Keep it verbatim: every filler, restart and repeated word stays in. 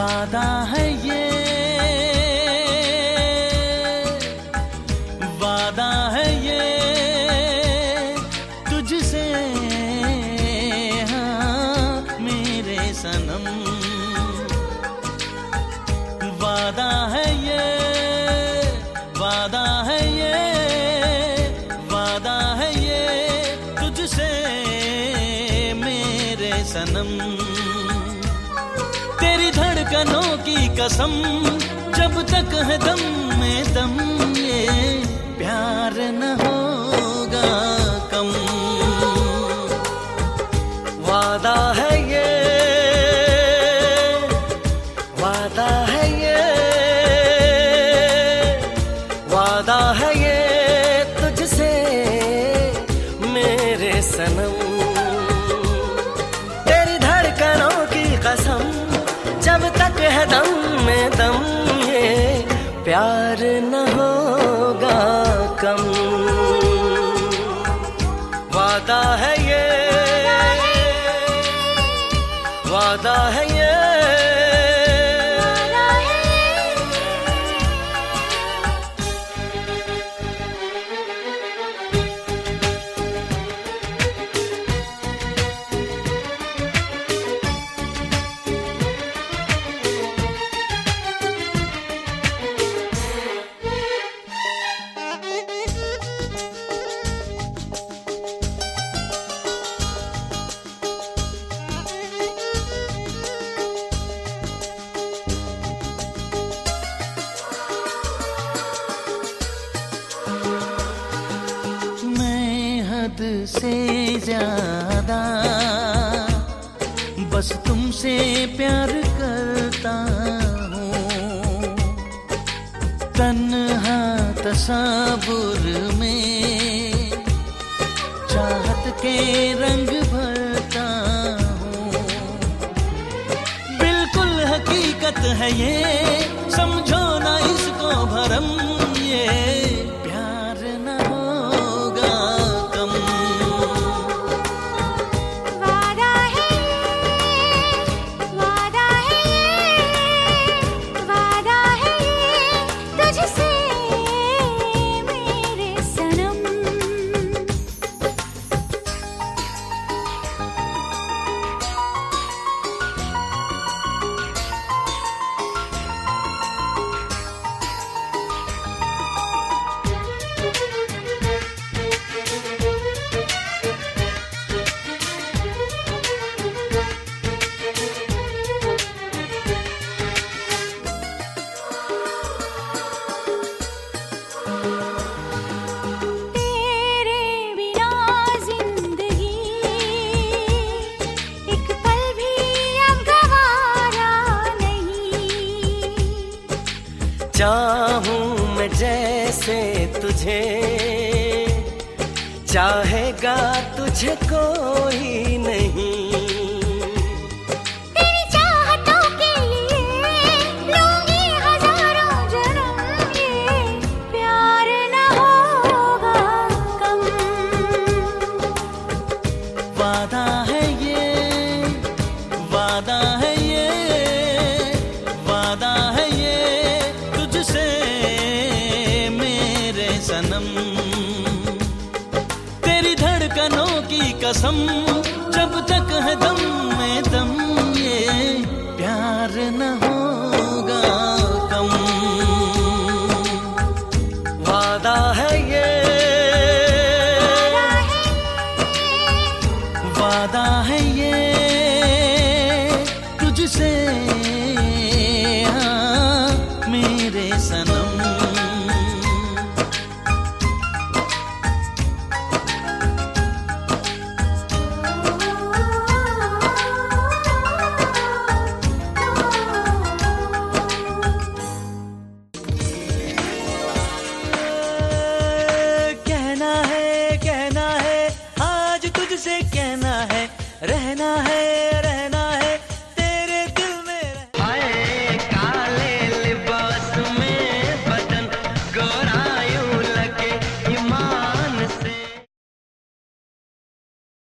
वादा है ये, वादा है ये तुझसे, हाँ मेरे सनम। वादा है ये, वादा है ये, वादा है ये तुझसे मेरे सनम। तेरी धड़कनों की कसम, जब तक है दम में दम, ये प्यार न होगा कम। वादा है ये, वादा है ये, वादा है ये तुझसे मेरे सनम। तेरी धड़कनों की कसम, जब तक है दम में दम, ये प्यार न होगा कम। वादा है ये, वादा है ये। हद से ज्यादा बस तुमसे प्यार करता हूँ। तन्हा तसव्वुर में चाहत के रंग भरता हूँ। बिल्कुल हकीकत है ये, समझो ना इसको भरम, ये प्यार न होगा कम। वादा है ये, वादा है ये, वादा है ये तुझसे मेरे सनम। चाहूं मैं जैसे तुझे, चाहेगा तुझे कोई नहीं। तेरी चाहतों के लिए लूंगी हजारों जन्म, ये प्यार न होगा कम। वादा है ये, वादा है ये, वादा है ये तुझसे मेरे सनम। तेरी धड़कनों की कसम, जब तक है दम में दम, ये प्यार न होगा कम। वादा है ये, वादा है ये तुझसे